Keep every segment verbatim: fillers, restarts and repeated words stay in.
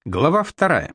Глава вторая.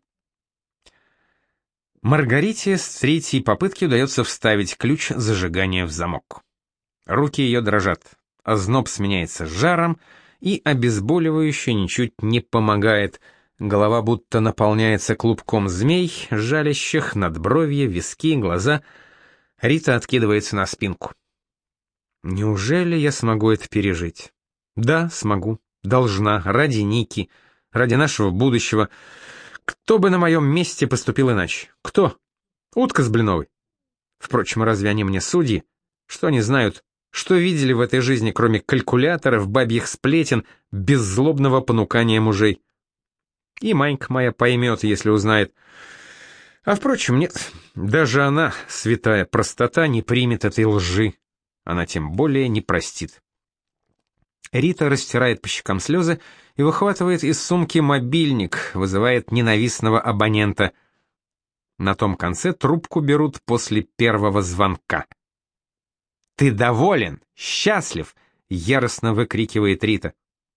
Маргарите с третьей попытки удается вставить ключ зажигания в замок. Руки ее дрожат, озноб сменяется жаром, и обезболивающее ничуть не помогает. Голова будто наполняется клубком змей, жалящих надбровья, виски, глаза. Рита откидывается на спинку. Неужели я смогу это пережить? Да, смогу. Должна, ради Ники. Ради нашего будущего. Кто бы на моем месте поступил иначе? Кто? Утка с Блиновой. Впрочем, разве они мне судьи? Что они знают? Что видели в этой жизни, кроме калькуляторов, бабьих сплетен, беззлобного понукания мужей? И Манька моя поймет, если узнает. А впрочем, нет. Даже она, святая простота, не примет этой лжи. Она тем более не простит. Рита растирает по щекам слезы и выхватывает из сумки мобильник, вызывает ненавистного абонента. На том конце трубку берут после первого звонка. «Ты доволен? Счастлив?» — яростно выкрикивает Рита.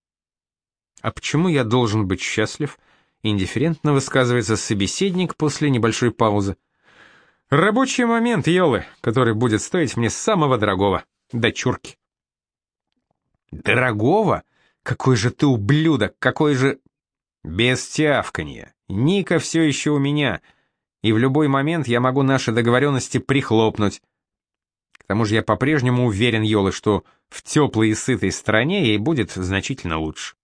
«А почему я должен быть счастлив?» — индифферентно высказывается собеседник после небольшой паузы. «Рабочий момент, елы, который будет стоить мне самого дорогого, дочурки». «Дорогого? Какой же ты ублюдок, какой же...» «Без тявканья. Ника все еще у меня, и в любой момент я могу наши договоренности прихлопнуть. К тому же я по-прежнему уверен, Йолы, что в теплой и сытой стране ей будет значительно лучше».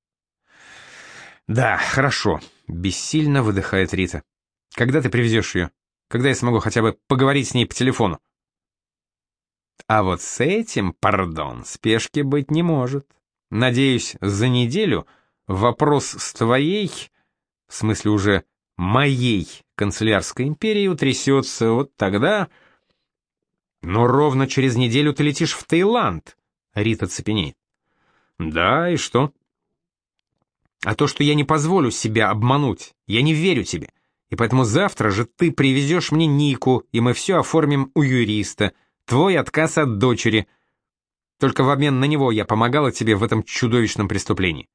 «Да, хорошо», — бессильно выдыхает Рита. «Когда ты привезешь ее? Когда я смогу хотя бы поговорить с ней по телефону?» А вот с этим, пардон, спешки быть не может. Надеюсь, за неделю вопрос с твоей, в смысле уже моей канцелярской империей утрясется, вот тогда... Но ровно через неделю ты летишь в Таиланд, Рита цепенеет. Да, и что? А то, что я не позволю себя обмануть, я не верю тебе, и поэтому завтра же ты привезешь мне Нику, и мы все оформим у юриста. Твой отказ от дочери. Только в обмен на него я помогала тебе в этом чудовищном преступлении».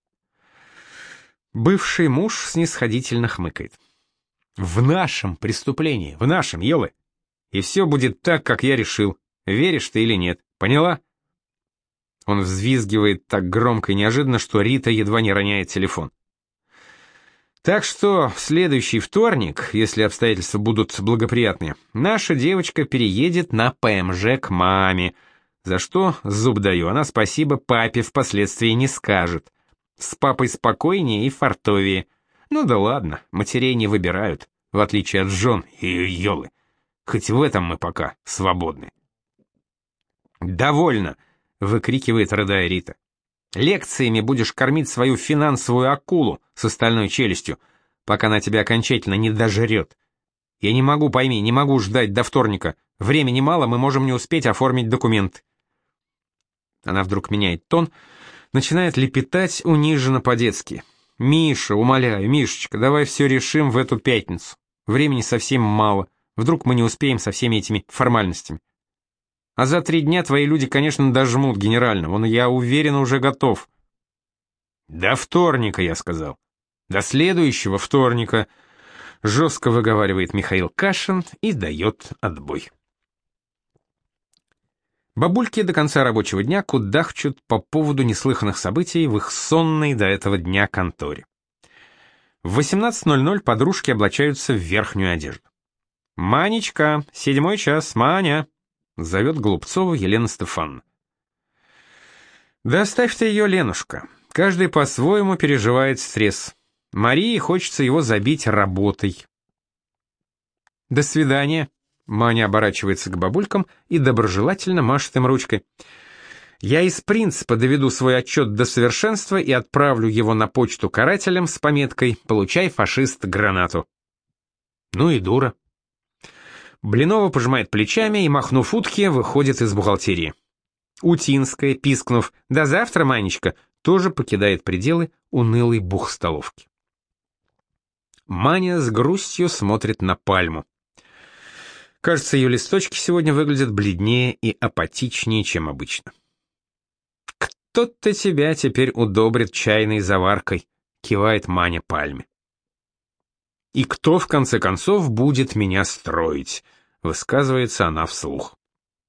Бывший муж снисходительно хмыкает. «В нашем преступлении, в нашем, елы. И все будет так, как я решил. Веришь ты или нет, поняла?» Он взвизгивает так громко и неожиданно, что Рита едва не роняет телефон. Так что в следующий вторник, если обстоятельства будут благоприятные, наша девочка переедет на ПМЖ к маме, за что, зуб даю, она спасибо папе впоследствии не скажет. С папой спокойнее и фартовее. Ну да ладно, матерей не выбирают, в отличие от жен и елы. Хоть в этом мы пока свободны. «Довольно!» — выкрикивает, рыдая Рита. «Лекциями будешь кормить свою финансовую акулу с остальной челюстью, пока она тебя окончательно не дожрет. Я не могу, пойми, не могу ждать до вторника. Времени мало, мы можем не успеть оформить документы». Она вдруг меняет тон, начинает лепетать униженно по-детски. «Миша, умоляю, Мишечка, давай все решим в эту пятницу. Времени совсем мало. Вдруг мы не успеем со всеми этими формальностями. А за три дня твои люди, конечно, дожмут генерально. Вон, я уверен, уже готов». «До вторника», я сказал. «До следующего вторника», — жестко выговаривает Михаил Кашин и дает отбой. Бабульки до конца рабочего дня кудахчут по поводу неслыханных событий в их сонной до этого дня конторе. В восемнадцать ноль ноль подружки облачаются в верхнюю одежду. «Манечка, седьмой час, Маня!» — зовет Голубцова Елена Стефановна. «Да оставь ты ее, Ленушка. Каждый по-своему переживает стресс. Марии хочется его забить работой». «До свидания», — Маня оборачивается к бабулькам и доброжелательно машет им ручкой. «Я из принципа доведу свой отчет до совершенства и отправлю его на почту карателям с пометкой «Получай, фашист, гранату». Ну и дура. Блинова пожимает плечами и, махнув утки, выходит из бухгалтерии. Утинская, пискнув «До завтра, Манечка», тоже покидает пределы унылой бухстоловки. Маня с грустью смотрит на пальму. Кажется, ее листочки сегодня выглядят бледнее и апатичнее, чем обычно. «Кто-то тебя теперь удобрит чайной заваркой», — кивает Маня пальме. И кто, в конце концов, будет меня строить? Высказывается она вслух.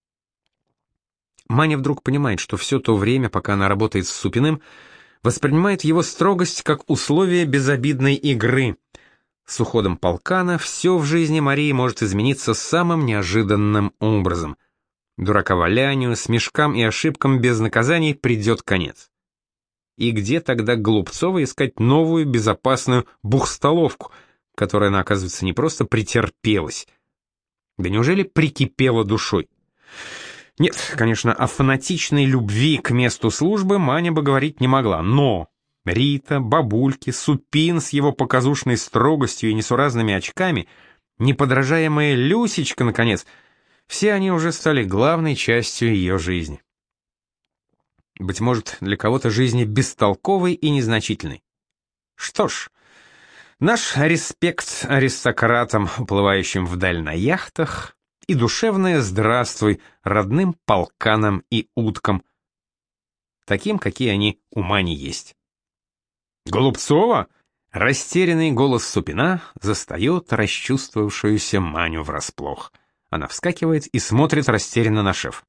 Маня вдруг понимает, что все то время, пока она работает с Супиным, воспринимает его строгость как условие безобидной игры. С уходом полкана все в жизни Марии может измениться самым неожиданным образом. Дураковалянию, смешкам и ошибкам без наказаний придет конец. И где тогда Голубцова искать новую безопасную бухстоловку, которая она, оказывается, не просто претерпелась, да неужели прикипела душой? Нет, конечно, о фанатичной любви к месту службы Маня бы говорить не могла, но Рита, бабульки, Супин с его показушной строгостью и несуразными очками, неподражаемая Люсечка, наконец, все они уже стали главной частью ее жизни. Быть может, для кого-то жизни бестолковой и незначительной. Что ж, наш респект аристократам, уплывающим вдаль на яхтах, и душевное здравствуй родным полканам и уткам, таким, какие они у Мани есть. «Голубцова?» — растерянный голос Супина застает расчувствовавшуюся Маню врасплох. Она вскакивает и смотрит растерянно на шеф.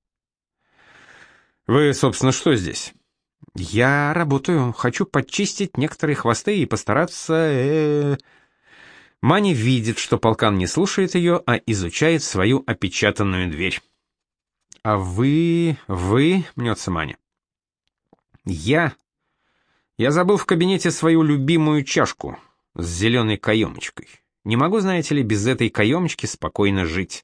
«Вы, собственно, что здесь?» «Я работаю, хочу подчистить некоторые хвосты и постараться...» э -э... Маня видит, что полкан не слушает ее, а изучает свою опечатанную дверь. «А вы... вы...» — мнется Маня. «Я... я забыл в кабинете свою любимую чашку с зеленой каемочкой. Не могу, знаете ли, без этой каемочки спокойно жить».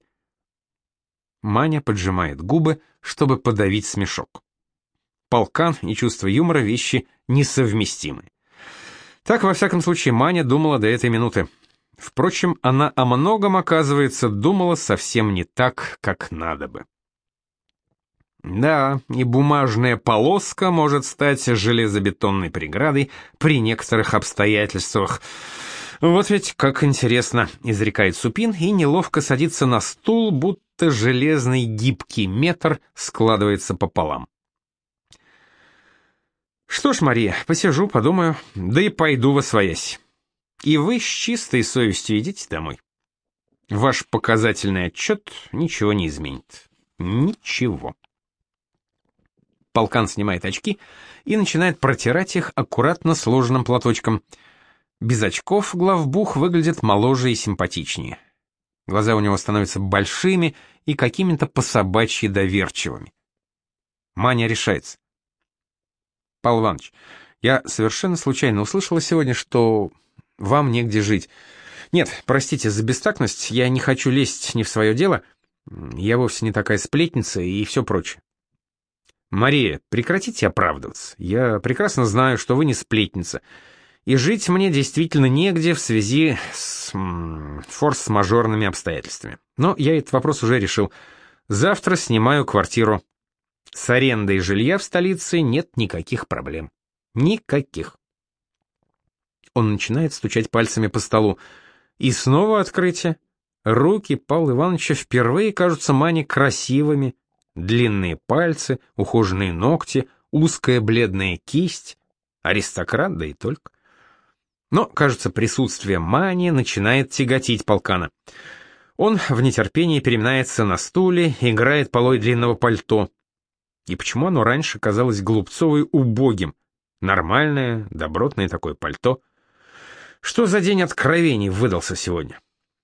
Маня поджимает губы, чтобы подавить смешок. Полкан и чувство юмора — вещи несовместимы. Так, во всяком случае, Маня думала до этой минуты. Впрочем, она о многом, оказывается, думала совсем не так, как надо бы. Да, и бумажная полоска может стать железобетонной преградой при некоторых обстоятельствах. Вот ведь как интересно, изрекает Супин и неловко садится на стул, будто железный гибкий метр складывается пополам. Что ж, Мария, посижу, подумаю, да и пойду восвоясь. И вы с чистой совестью идите домой. Ваш показательный отчет ничего не изменит. Ничего. Полкан снимает очки и начинает протирать их аккуратно сложенным платочком. Без очков главбух выглядит моложе и симпатичнее. Глаза у него становятся большими и какими-то по-собачьи доверчивыми. Маня решается. Павел Иванович, я совершенно случайно услышала сегодня, что вам негде жить. Нет, простите за бестактность, я не хочу лезть не в свое дело. Я вовсе не такая сплетница и все прочее. Мария, прекратите оправдываться. Я прекрасно знаю, что вы не сплетница. И жить мне действительно негде в связи с форс-мажорными обстоятельствами. Но я этот вопрос уже решил. Завтра снимаю квартиру. С арендой жилья в столице нет никаких проблем. Никаких. Он начинает стучать пальцами по столу. И снова открытие. Руки Павла Ивановича впервые кажутся Мане красивыми. Длинные пальцы, ухоженные ногти, узкая бледная кисть. Аристократ, да и только. Но, кажется, присутствие Мани начинает тяготить полкана. Он в нетерпении переминается на стуле, играет полой длинного пальто. И почему оно раньше казалось Голубцовой убогим? Нормальное, добротное такое пальто. Что за день откровений выдался сегодня?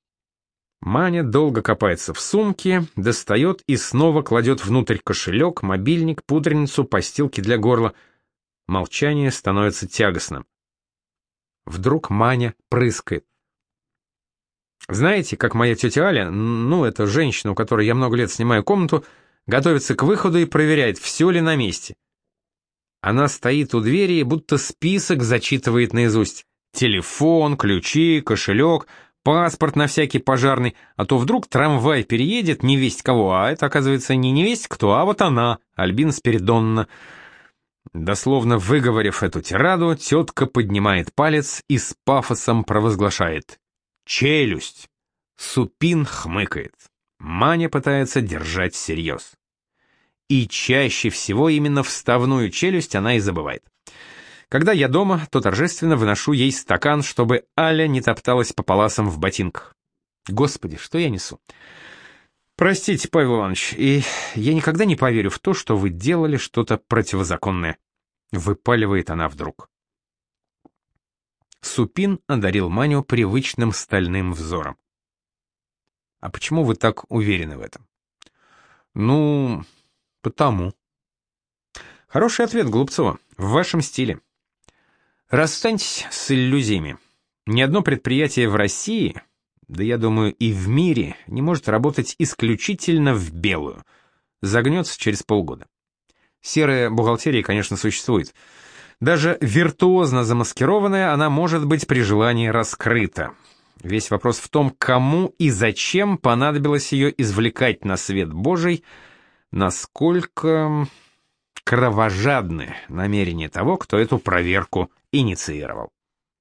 Маня долго копается в сумке, достает и снова кладет внутрь кошелек, мобильник, пудреницу, постилки для горла. Молчание становится тягостным. Вдруг Маня прыскает. Знаете, как моя тетя Аля, ну, это женщина, у которой я много лет снимаю комнату, готовится к выходу и проверяет, все ли на месте. Она стоит у двери и будто список зачитывает наизусть. Телефон, ключи, кошелек, паспорт на всякий пожарный, а то вдруг трамвай переедет невесть кого, а это, оказывается, не невесть кто, а вот она, Альбина Спиридоновна. Дословно выговорив эту тираду, тетка поднимает палец и с пафосом провозглашает: «Челюсть!» Супин хмыкает. Маня пытается держать всерьез. И чаще всего именно вставную челюсть она и забывает. Когда я дома, то торжественно выношу ей стакан, чтобы Аля не топталась по паласам в ботинках. Господи, что я несу? Простите, Павел Иванович, и я никогда не поверю в то, что вы делали что-то противозаконное. Выпаливает она вдруг. Супин одарил Маню привычным стальным взором. А почему вы так уверены в этом? Ну, потому. Хороший ответ, Голубцова, в вашем стиле. Расстаньтесь с иллюзиями. Ни одно предприятие в России, да я думаю и в мире, не может работать исключительно в белую. Загнется через полгода. Серая бухгалтерия, конечно, существует. Даже виртуозно замаскированная, она может быть при желании раскрыта. Весь вопрос в том, кому и зачем понадобилось ее извлекать на свет Божий, насколько кровожадны намерения того, кто эту проверку инициировал.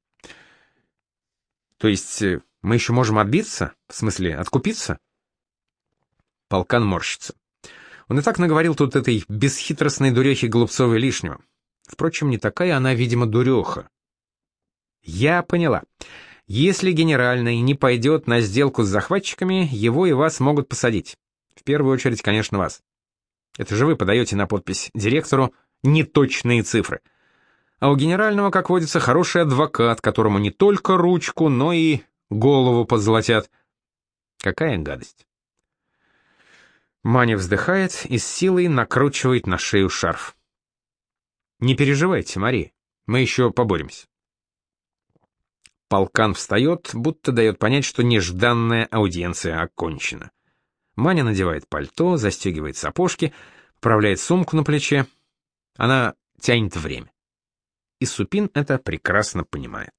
То есть мы еще можем отбиться? В смысле, откупиться? Полкан морщится. Он и так наговорил тут этой бесхитростной дурехи Голубцовой лишнего. Впрочем, не такая она, видимо, дуреха. Я поняла. Если генеральный не пойдет на сделку с захватчиками, его и вас могут посадить. В первую очередь, конечно, вас. Это же вы подаете на подпись директору неточные цифры. А у генерального, как водится, хороший адвокат, которому не только ручку, но и голову позолотят. Какая гадость. Маня вздыхает и с силой накручивает на шею шарф. Не переживайте, Мария, мы еще поборемся. Полкан встает, будто дает понять, что нежданная аудиенция окончена. Маня надевает пальто, застегивает сапожки, поправляет сумку на плече. Она тянет время. И Супин это прекрасно понимает.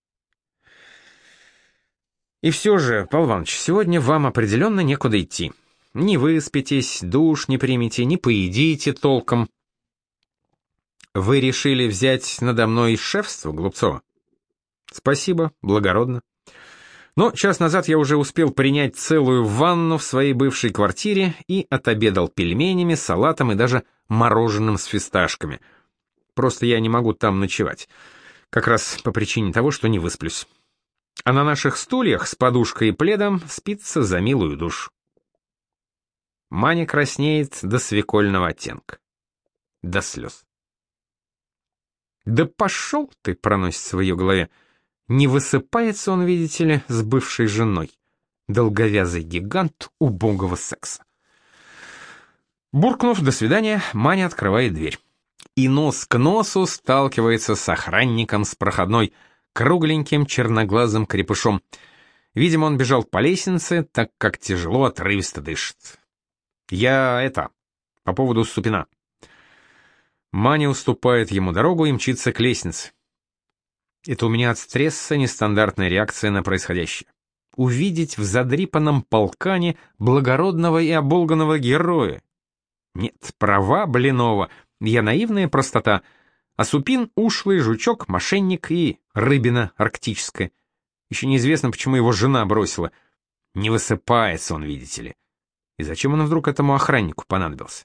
И все же, Павел Иванович, сегодня вам определенно некуда идти. Не выспитесь, душ не примете, не поедите толком. Вы решили взять надо мной шефство, Голубцова? Спасибо, благородно. Но час назад я уже успел принять целую ванну в своей бывшей квартире и отобедал пельменями, салатом и даже мороженым с фисташками. Просто я не могу там ночевать. Как раз по причине того, что не высплюсь. А на наших стульях с подушкой и пледом спится за милую душу. Маня краснеет до свекольного оттенка. До слез. «Да пошел ты!» — проносится в ее голове. Не высыпается он, видите ли, с бывшей женой. Долговязый гигант убогого секса. Буркнув «до свидания», Маня открывает дверь. И нос к носу сталкивается с охранником с проходной, кругленьким черноглазым крепышом. Видимо, он бежал по лестнице, так как тяжело отрывисто дышит. «Я это, по поводу Супина». Маня уступает ему дорогу и мчится к лестнице. Это у меня от стресса нестандартная реакция на происходящее. Увидеть в задрипанном полкане благородного и оболганного героя. Нет, права Блинова, я наивная простота, а Супин — ушлый жучок, мошенник и рыбина арктическая. Еще неизвестно, почему его жена бросила. Не высыпается он, видите ли. И зачем он вдруг этому охраннику понадобился?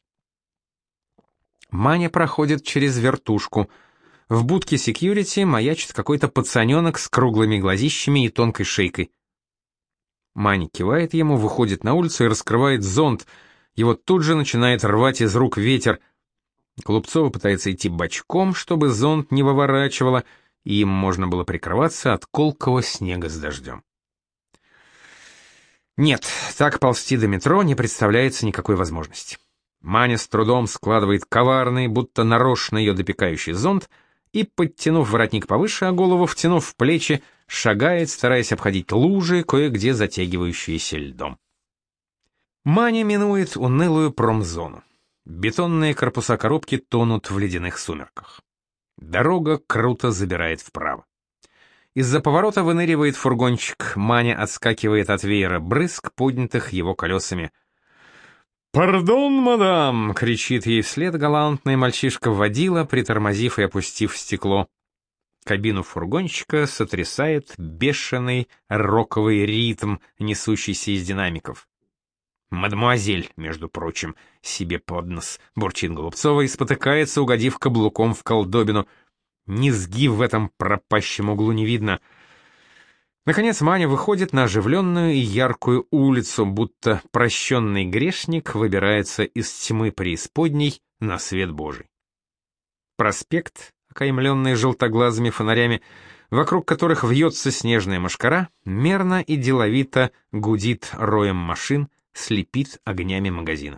Маня проходит через вертушку. В будке секьюрити маячит какой-то пацаненок с круглыми глазищами и тонкой шейкой. Маня кивает ему, выходит на улицу и раскрывает зонт. Его тут же начинает рвать из рук ветер. Голубцова пытается идти бочком, чтобы зонт не выворачивало, и им можно было прикрываться от колкого снега с дождем. Нет, так ползти до метро не представляется никакой возможности. Маня с трудом складывает коварный, будто нарочно ее допекающий зонт, и, подтянув воротник повыше, а голову втянув в плечи, шагает, стараясь обходить лужи, кое-где затягивающиеся льдом. Маня минует унылую промзону. Бетонные корпуса коробки тонут в ледяных сумерках. Дорога круто забирает вправо. Из-за поворота выныривает фургончик, Маня отскакивает от веера брызг, поднятых его колесами. «Пардон, мадам!» — кричит ей вслед галантный мальчишка-водила, притормозив и опустив стекло. Кабину фургончика сотрясает бешеный роковый ритм, несущийся из динамиков. «Мадемуазель», между прочим, себе под нос, бурчит Голубцова и спотыкается, угодив каблуком в колдобину. Низги в этом пропащем углу не видно. Наконец Маня выходит на оживленную и яркую улицу, будто прощенный грешник выбирается из тьмы преисподней на свет Божий. Проспект, окаймленный желтоглазыми фонарями, вокруг которых вьется снежная мошкара, мерно и деловито гудит роем машин, слепит огнями магазинов.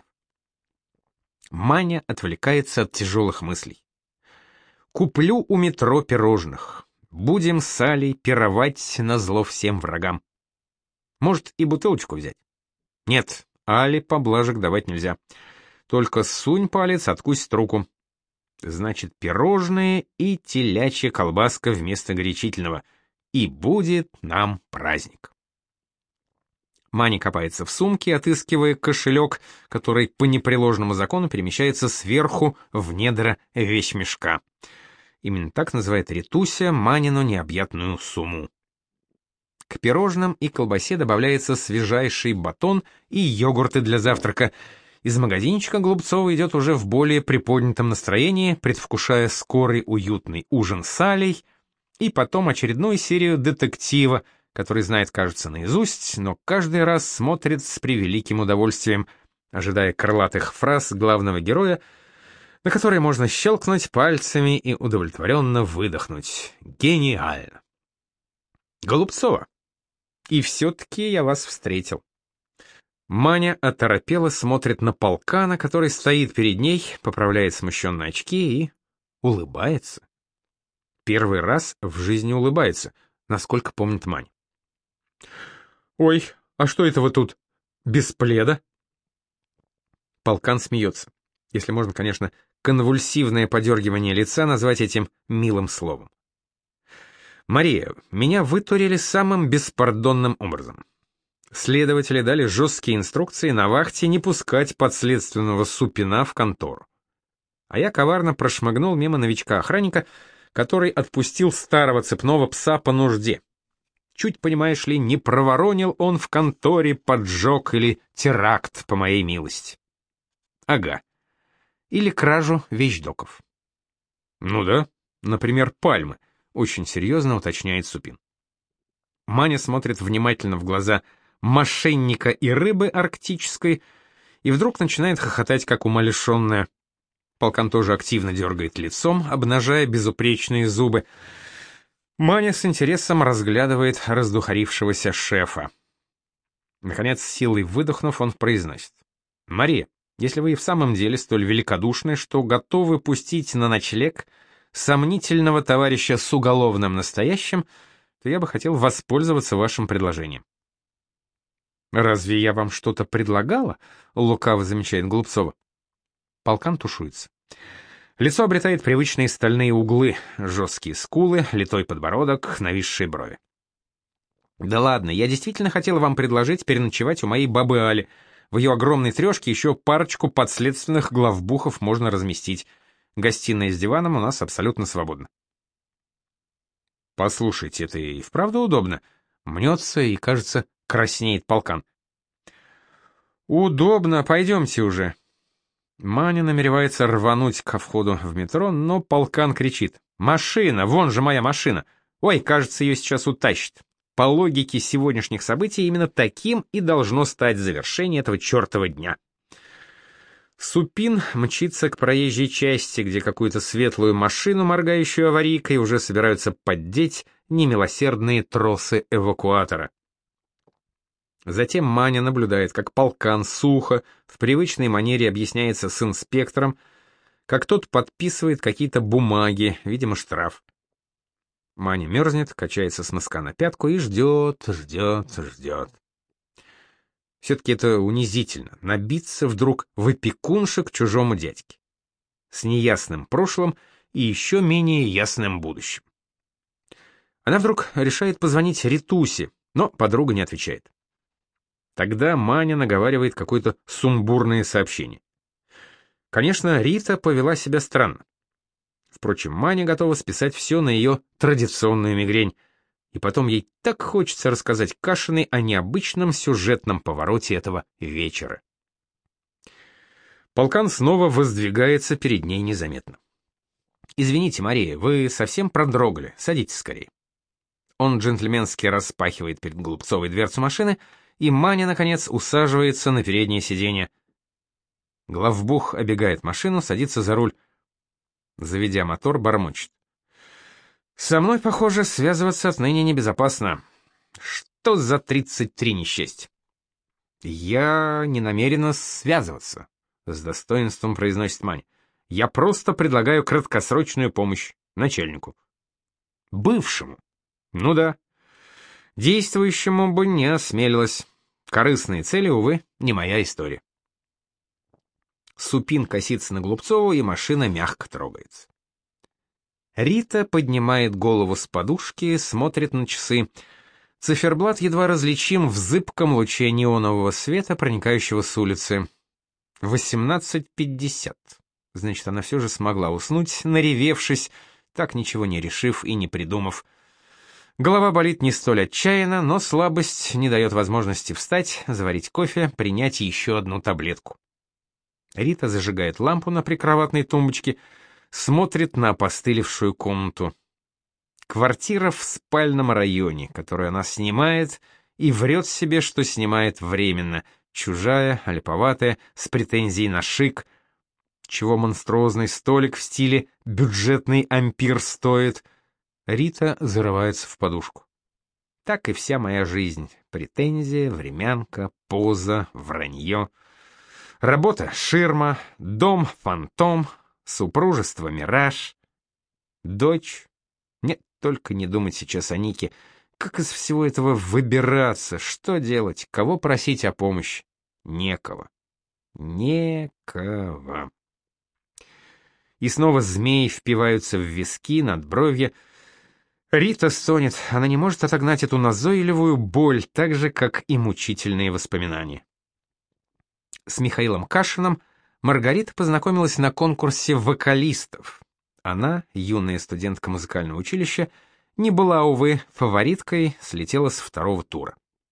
Маня отвлекается от тяжелых мыслей. Куплю у метро пирожных. Будем с Алей пировать назло всем врагам. Может, и бутылочку взять? Нет, Але поблажек давать нельзя. Только сунь палец, откусит руку. Значит, пирожные и телячья колбаска вместо горячительного. И будет нам праздник. Маня копается в сумке, отыскивая кошелек, который по непреложному закону перемещается сверху в недра вещмешка. Именно так называет Ритуся Манину необъятную сумму. К пирожным и колбасе добавляется свежайший батон и йогурты для завтрака. Из магазинчика Голубцова идет уже в более приподнятом настроении, предвкушая скорый уютный ужин с Алей и потом очередную серию детектива, который знает, кажется, наизусть, но каждый раз смотрит с превеликим удовольствием, ожидая крылатых фраз главного героя, на которые можно щелкнуть пальцами и удовлетворенно выдохнуть. Гениально! Голубцова. И все-таки я вас встретил. Маня оторопела смотрит на полкана, который стоит перед ней, поправляет смущенные очки и улыбается. Первый раз в жизни улыбается, насколько помнит Маня. «Ой, а что это вы тут? Без пледа?» Полкан смеется. Если можно, конечно, конвульсивное подергивание лица назвать этим милым словом. «Мария, меня вытурили самым беспардонным образом. Следователи дали жесткие инструкции на вахте не пускать подследственного Супина в контору. А я коварно прошмыгнул мимо новичка-охранника, который отпустил старого цепного пса по нужде. Чуть, понимаешь ли, не проворонил он в конторе поджог или теракт по моей милости. Ага. Или кражу вещдоков. Ну да, например, пальмы, очень серьезно уточняет Супин. Маня смотрит внимательно в глаза мошенника и рыбы арктической и вдруг начинает хохотать, как умалишенная. Полкан тоже активно дергает лицом, обнажая безупречные зубы. Маня с интересом разглядывает раздухарившегося шефа. Наконец, силой выдохнув, он произносит: «Мария, если вы и в самом деле столь великодушны, что готовы пустить на ночлег сомнительного товарища с уголовным настоящим, то я бы хотел воспользоваться вашим предложением». «Разве я вам что-то предлагала?» — лукаво замечает Голубцова. Полкан тушуется. Лицо обретает привычные стальные углы, жесткие скулы, литой подбородок, нависшие брови. «Да ладно, я действительно хотел вам предложить переночевать у моей бабы Али. В ее огромной трешке еще парочку подследственных главбухов можно разместить. Гостиная с диваном у нас абсолютно свободна». «Послушайте, это и вправду удобно?» Мнется и, кажется, краснеет полкан. «Удобно, пойдемте уже». Маня намеревается рвануть ко входу в метро, но полкан кричит: «Машина! Вон же моя машина! Ой, кажется, ее сейчас утащит!» По логике сегодняшних событий именно таким и должно стать завершение этого чертова дня. Супин мчится к проезжей части, где какую-то светлую машину, моргающую аварийкой, уже собираются поддеть немилосердные тросы эвакуатора. Затем Маня наблюдает, как полкан сухо, в привычной манере объясняется с инспектором, как тот подписывает какие-то бумаги, видимо, штраф. Маня мерзнет, качается с носка на пятку и ждет, ждет, ждет. Все-таки это унизительно — набиться вдруг в опекунша к чужому дядьке. С неясным прошлым и еще менее ясным будущим. Она вдруг решает позвонить Ритусе, но подруга не отвечает. Тогда Маня наговаривает какое-то сумбурное сообщение. Конечно, Рита повела себя странно. Впрочем, Маня готова списать все на ее традиционную мигрень, и потом ей так хочется рассказать Кашиной о необычном сюжетном повороте этого вечера. Полкан снова воздвигается перед ней незаметно. «Извините, Мария, вы совсем продрогли, садитесь скорее». Он джентльменски распахивает перед Голубцовой дверцу машины, и Маня, наконец, усаживается на переднее сиденье. Главбух обегает машину, садится за руль. Заведя мотор, бормочет: «Со мной, похоже, связываться отныне небезопасно. Что за тридцать три несчастья?» «Я не намерена связываться», — с достоинством произносит Маня. «Я просто предлагаю краткосрочную помощь начальнику». «Бывшему?» «Ну да. Действующему бы не осмелилась. Корыстные цели, увы, не моя история». Супин косится на Голубцову, и машина мягко трогается. Рита поднимает голову с подушки, смотрит на часы. Циферблат едва различим в зыбком луче неонового света, проникающего с улицы. восемнадцать пятьдесят. Значит, она все же смогла уснуть, наревевшись, так ничего не решив и не придумав. Голова болит не столь отчаянно, но слабость не дает возможности встать, заварить кофе, принять еще одну таблетку. Рита зажигает лампу на прикроватной тумбочке, смотрит на опостылевшую комнату. Квартира в спальном районе, которую она снимает, и врет себе, что снимает временно, чужая, олиповатая, с претензией на шик, чего монструозный столик в стиле «бюджетный ампир» стоит. Рита зарывается в подушку. Так и вся моя жизнь. Претензия, времянка, поза, вранье. Работа — ширма, дом — фантом, супружество — мираж. Дочь? Нет, только не думать сейчас о Нике. Как из всего этого выбираться? Что делать? Кого просить о помощи? Некого. Некого. И снова змеи впиваются в виски, надбровья. Рита стонет. Она не может отогнать эту назойливую боль, так же, как и мучительные воспоминания. С Михаилом Кашиным Маргарита познакомилась на конкурсе вокалистов. Она, юная студентка музыкального училища, не была, увы, фавориткой, слетела с второго тура.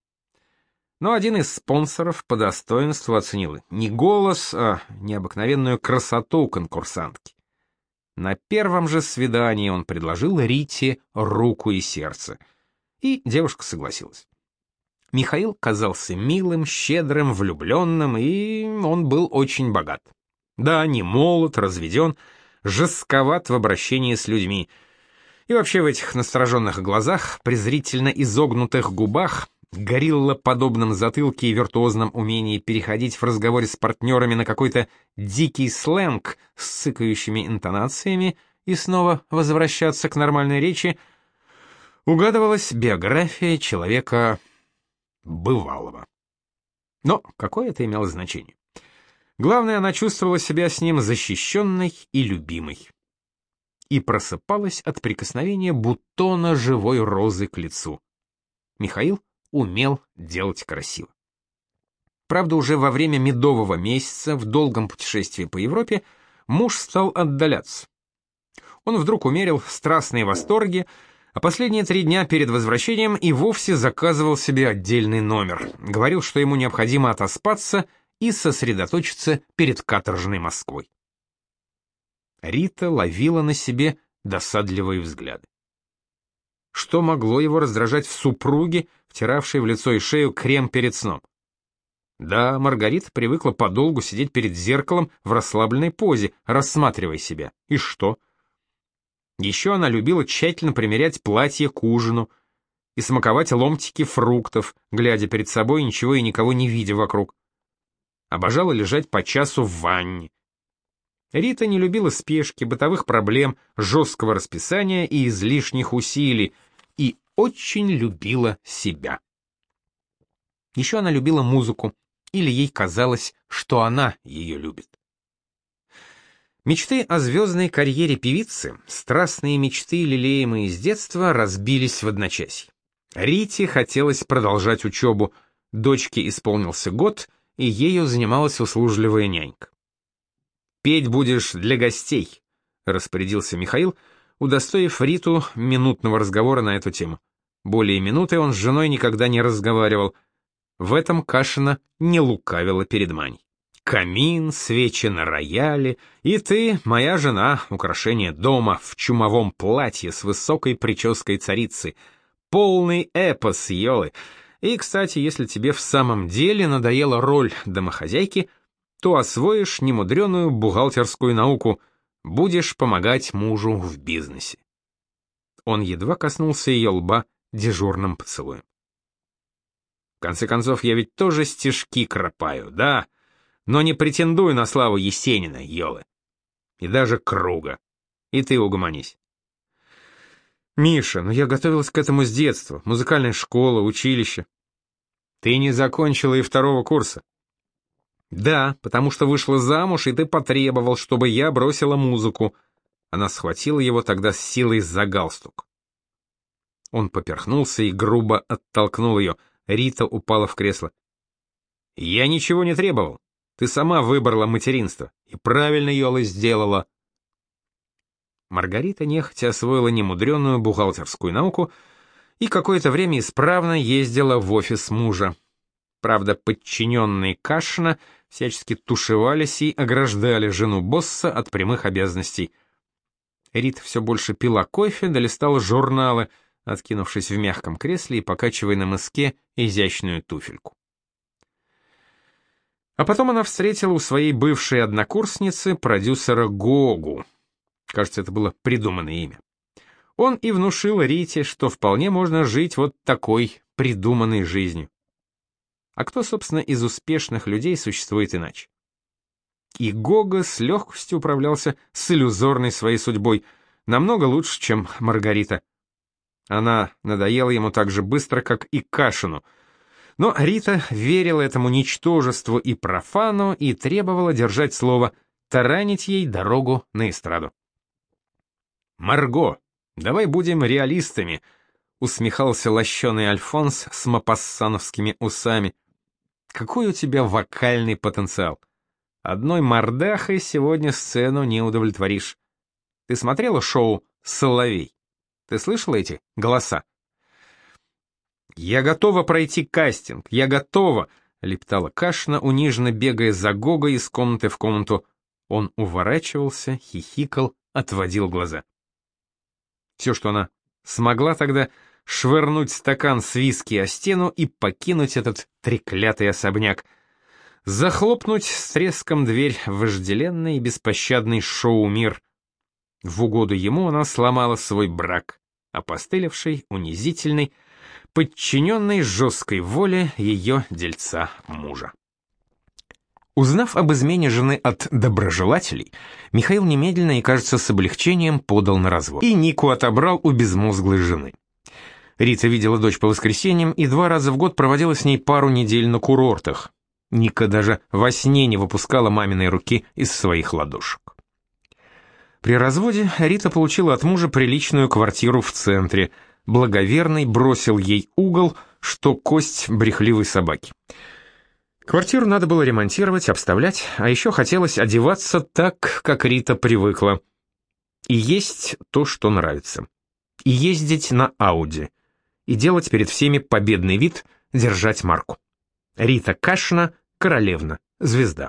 Но один из спонсоров по достоинству оценил не голос, а необыкновенную красоту конкурсантки. На первом же свидании он предложил Рите руку и сердце, и девушка согласилась. Михаил казался милым, щедрым, влюбленным, и он был очень богат. Да, не молод, разведен, жестковат в обращении с людьми. И вообще в этих настороженных глазах, презрительно изогнутых губах, гориллоподобном затылке и виртуозном умении переходить в разговоре с партнерами на какой-то дикий сленг с цыкающими интонациями и снова возвращаться к нормальной речи, угадывалась биография человека бывалого. Но какое это имело значение? Главное, она чувствовала себя с ним защищенной и любимой. И просыпалась от прикосновения бутона живой розы к лицу. Михаил умел делать красиво. Правда, уже во время медового месяца в долгом путешествии по Европе муж стал отдаляться. Он вдруг умерил страстные восторги, а последние три дня перед возвращением и вовсе заказывал себе отдельный номер. Говорил, что ему необходимо отоспаться и сосредоточиться перед каторжной Москвой. Рита ловила на себе досадливые взгляды. Что могло его раздражать в супруге, втиравшей в лицо и шею крем перед сном? Да, Маргарита привыкла подолгу сидеть перед зеркалом в расслабленной позе, рассматривая себя. И что? Еще она любила тщательно примерять платье к ужину и смаковать ломтики фруктов, глядя перед собой, ничего и никого не видя вокруг. Обожала лежать по часу в ванне. Рита не любила спешки, бытовых проблем, жесткого расписания и излишних усилий, и очень любила себя. Еще она любила музыку, или ей казалось, что она ее любит. Мечты о звездной карьере певицы, страстные мечты, лелеемые с детства, разбились в одночасье. Рите хотелось продолжать учебу, дочке исполнился год, и ею занималась услужливая нянька. «Петь будешь для гостей», — распорядился Михаил, удостоив Риту минутного разговора на эту тему. Более минуты он с женой никогда не разговаривал. В этом Кашина не лукавила перед Маней. камин, свечи на рояле, и ты, моя жена, украшение дома, в чумовом платье с высокой прической царицы. Полный эпос, Йолы. И, кстати, если тебе в самом деле надоела роль домохозяйки, то освоишь немудреную бухгалтерскую науку, будешь помогать мужу в бизнесе. Он едва коснулся ее лба дежурным поцелуем. В конце концов, я ведь тоже стишки кропаю, да, но не претендую на славу Есенина, Йолы. И даже Круга. И ты угомонись. Миша, ну я готовилась к этому с детства. Музыкальная школа, училище. Ты не закончила и второго курса. Да, потому что вышла замуж, и ты потребовал, чтобы я бросила музыку. Она схватила его тогда с силой за галстук. Он поперхнулся и грубо оттолкнул ее. Рита упала в кресло. Я ничего не требовал. Ты сама выбрала материнство. И правильно, Йола, сделала. Маргарита нехотя освоила немудреную бухгалтерскую науку и какое-то время исправно ездила в офис мужа. Правда, подчиненные Кашина всячески тушевались и ограждали жену босса от прямых обязанностей. Рита все больше пила кофе, да листала журналы, откинувшись в мягком кресле и покачивая на мыске изящную туфельку. А потом она встретила у своей бывшей однокурсницы продюсера Гогу. Кажется, это было придуманное имя. Он и внушил Рите, что вполне можно жить вот такой придуманной жизнью. А кто, собственно, из успешных людей существует иначе? И Гога с легкостью управлялся с иллюзорной своей судьбой, намного лучше, чем Маргарита. Она надоела ему так же быстро, как и Кашину. Но Рита верила этому ничтожеству и профану и требовала держать слово, таранить ей дорогу на эстраду. «Марго, давай будем реалистами», — усмехался лощеный Альфонс с мопассановскими усами. «Какой у тебя вокальный потенциал? Одной мордахой сегодня сцену не удовлетворишь. Ты смотрела шоу «Соловей»? Ты слышала эти голоса?» «Я готова пройти кастинг, я готова», — лептала Кашина, униженно бегая за Гогой из комнаты в комнату. Он уворачивался, хихикал, отводил глаза. Все, что она смогла тогда, швырнуть стакан с виски о стену и покинуть этот треклятый особняк, захлопнуть с треском дверь в вожделенный и беспощадный шоу-мир. В угоду ему она сломала свой брак, опостылевший, унизительный, подчиненный жесткой воле ее дельца мужа. Узнав об измене жены от доброжелателей, Михаил немедленно и, кажется, с облегчением подал на развод. И Нику отобрал у безмозглой жены. Рита видела дочь по воскресеньям и два раза в год проводила с ней пару недель на курортах. Ника даже во сне не выпускала маминой руки из своих ладошек. При разводе Рита получила от мужа приличную квартиру в центре. Благоверный бросил ей угол, что кость брехливой собаки. Квартиру надо было ремонтировать, обставлять, а еще хотелось одеваться так, как Рита привыкла. И есть то, что нравится. И ездить на Ауди. И делать перед всеми победный вид, держать марку. Рита Кашина, королевна, звезда.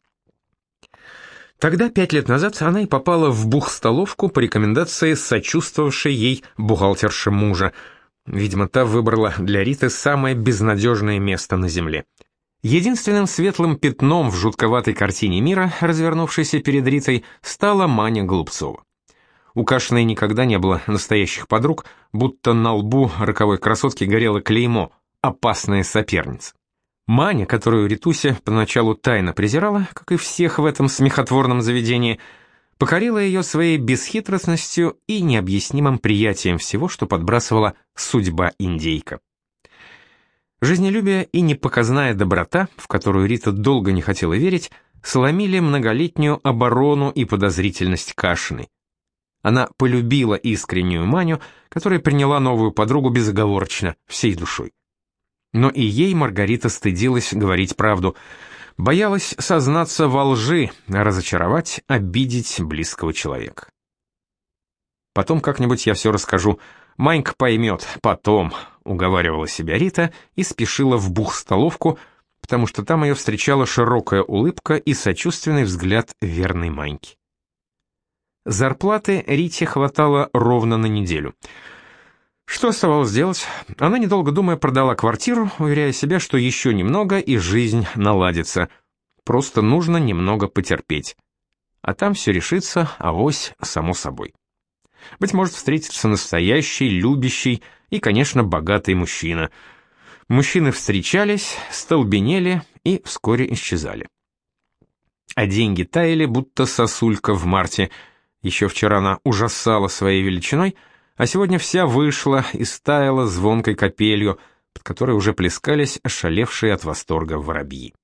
Тогда, пять лет назад, она и попала в бухстоловку по рекомендации сочувствовавшей ей бухгалтерши мужа. Видимо, та выбрала для Риты самое безнадежное место на земле. Единственным светлым пятном в жутковатой картине мира, развернувшейся перед Ритой, стала Маня Голубцова. У Кашиной никогда не было настоящих подруг, будто на лбу роковой красотки горело клеймо «Опасная соперница». Маня, которую Ритуся поначалу тайно презирала, как и всех в этом смехотворном заведении, покорила ее своей бесхитростностью и необъяснимым приятием всего, что подбрасывала судьба-индейка. Жизнелюбие и непоказная доброта, в которую Рита долго не хотела верить, сломили многолетнюю оборону и подозрительность Кашиной. Она полюбила искреннюю Маню, которая приняла новую подругу безоговорочно, всей душой. Но и ей Маргарита стыдилась говорить правду, боялась сознаться во лжи, разочаровать, обидеть близкого человека. «Потом как-нибудь я все расскажу. Манька поймет, потом», — уговаривала себя Рита и спешила в бухстоловку, потому что там ее встречала широкая улыбка и сочувственный взгляд верной Маньки. Зарплаты Рите хватало ровно на неделю. Что оставалось делать? Она, недолго думая, продала квартиру, уверяя себя, что еще немного и жизнь наладится. Просто нужно немного потерпеть. А там все решится, авось, само собой. Быть может, встретится настоящий, любящий и, конечно, богатый мужчина. Мужчины встречались, столбенели и вскоре исчезали. А деньги таяли, будто сосулька в марте. Еще вчера она ужасала своей величиной, а сегодня вся вышла и стаяла звонкой капелью, под которой уже плескались ошалевшие от восторга воробьи.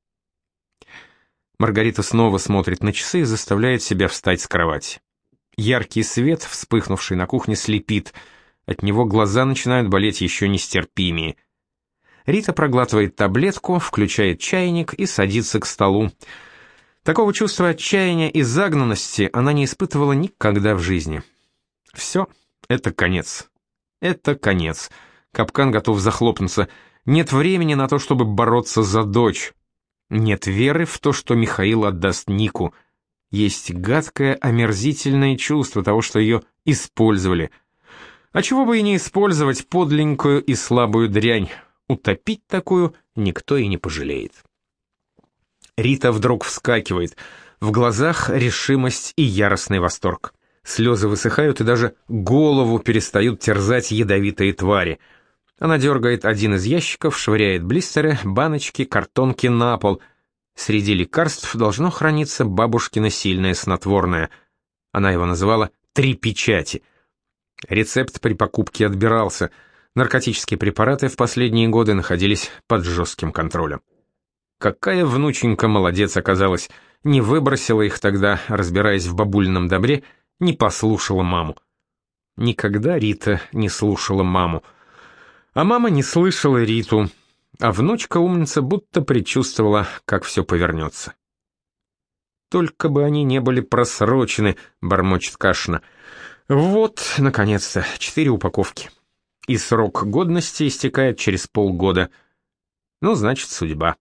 Маргарита снова смотрит на часы и заставляет себя встать с кровати. Яркий свет, вспыхнувший на кухне, слепит. От него глаза начинают болеть еще нестерпимее. Рита проглатывает таблетку, включает чайник и садится к столу. Такого чувства отчаяния и загнанности она не испытывала никогда в жизни. Все, это конец. Это конец. Капкан готов захлопнуться. Нет времени на то, чтобы бороться за дочь. Нет веры в то, что Михаил отдаст Нику. Есть гадкое, омерзительное чувство того, что ее использовали. А чего бы и не использовать подленькую и слабую дрянь. Утопить такую никто и не пожалеет. Рита вдруг вскакивает. В глазах решимость и яростный восторг. Слезы высыхают, и даже голову перестают терзать ядовитые твари. Она дергает один из ящиков, швыряет блистеры, баночки, картонки на пол. Среди лекарств должно храниться бабушкино сильное снотворное. Она его называла «три печати». Рецепт при покупке отбирался. Наркотические препараты в последние годы находились под жестким контролем. Какая внученька молодец оказалась, не выбросила их тогда, разбираясь в бабулином добре, не послушала маму. Никогда Рита не слушала маму. А мама не слышала Риту, а внучка-умница будто предчувствовала, как все повернется. «Только бы они не были просрочены», — бормочет Кашина. «Вот, наконец-то, четыре упаковки. И срок годности истекает через полгода. Ну, значит, судьба».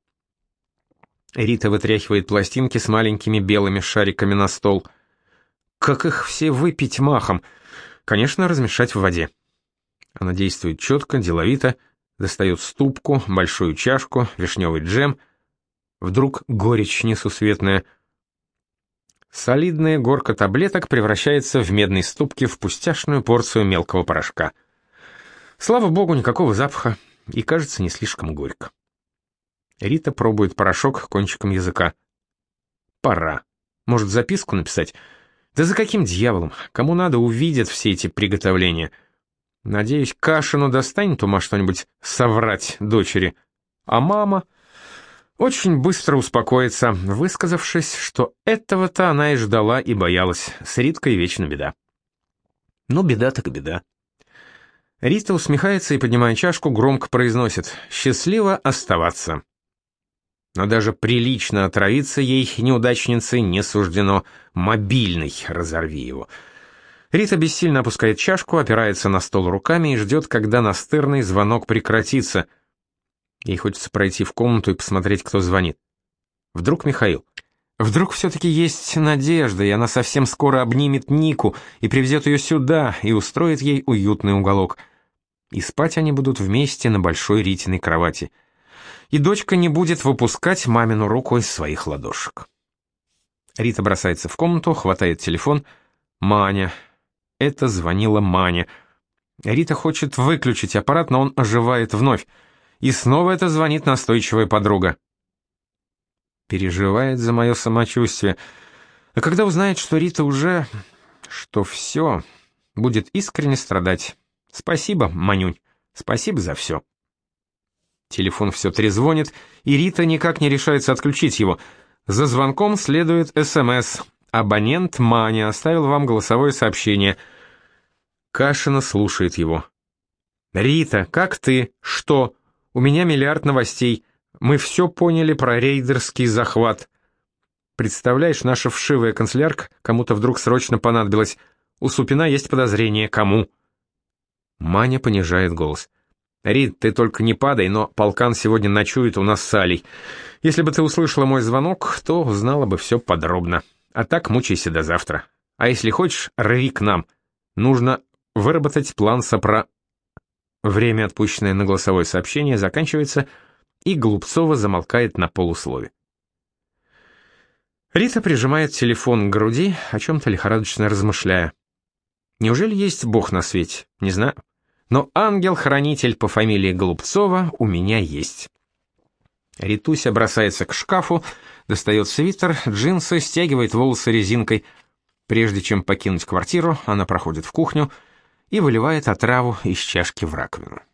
Рита вытряхивает пластинки с маленькими белыми шариками на стол. Как их все выпить махом? Конечно, размешать в воде. Она действует четко, деловито, достает ступку, большую чашку, вишневый джем. Вдруг горечь несусветная. Солидная горка таблеток превращается в медной ступке в пустяшную порцию мелкого порошка. Слава богу, никакого запаха, и кажется не слишком горько. Рита пробует порошок кончиком языка. Пора. Может, записку написать? Да за каким дьяволом? Кому надо, увидят все эти приготовления. Надеюсь, Кашину достанет ума что-нибудь соврать дочери. А мама очень быстро успокоится, высказавшись, что этого-то она и ждала, и боялась. С Риткой вечно беда. Ну, беда так беда. Рита усмехается и, поднимая чашку, громко произносит: «Счастливо оставаться». Но даже прилично отравиться ей, неудачнице, не суждено. Мобильный, разорви его. Рита бессильно опускает чашку, опирается на стол руками и ждет, когда настырный звонок прекратится. Ей хочется пройти в комнату и посмотреть, кто звонит. Вдруг Михаил? Вдруг все-таки есть надежда, и она совсем скоро обнимет Нику и привезет ее сюда, и устроит ей уютный уголок. И спать они будут вместе на большой Ритиной кровати. И дочка не будет выпускать мамину руку из своих ладошек. Рита бросается в комнату, хватает телефон. Маня. Это звонила Маня. Рита хочет выключить аппарат, но он оживает вновь. И снова это звонит настойчивая подруга. Переживает за мое самочувствие. А когда узнает, что Рита уже... что все, будет искренне страдать. Спасибо, Манюнь, спасибо за все. Телефон все трезвонит, и Рита никак не решается отключить его. За звонком следует СМС. «Абонент Маня оставил вам голосовое сообщение». Кашина слушает его. «Рита, как ты? Что? У меня миллиард новостей. Мы все поняли про рейдерский захват. Представляешь, наша вшивая канцелярка кому-то вдруг срочно понадобилась. У Супина есть подозрение, кому?» Маня понижает голос. Рит, ты только не падай, но полкан сегодня ночует у нас с Алей. Если бы ты услышала мой звонок, то узнала бы все подробно. А так мучайся до завтра. А если хочешь, рви к нам. Нужно выработать план сопра...» Время, отпущенное на голосовое сообщение, заканчивается, и Голубцова замолкает на полуслове. Рита прижимает телефон к груди, о чем-то лихорадочно размышляя. Неужели есть Бог на свете? Не знаю. Но ангел-хранитель по фамилии Голубцова у меня есть. Ритуся бросается к шкафу, достает свитер, джинсы, стягивает волосы резинкой. Прежде чем покинуть квартиру, она проходит в кухню и выливает отраву из чашки в раковину.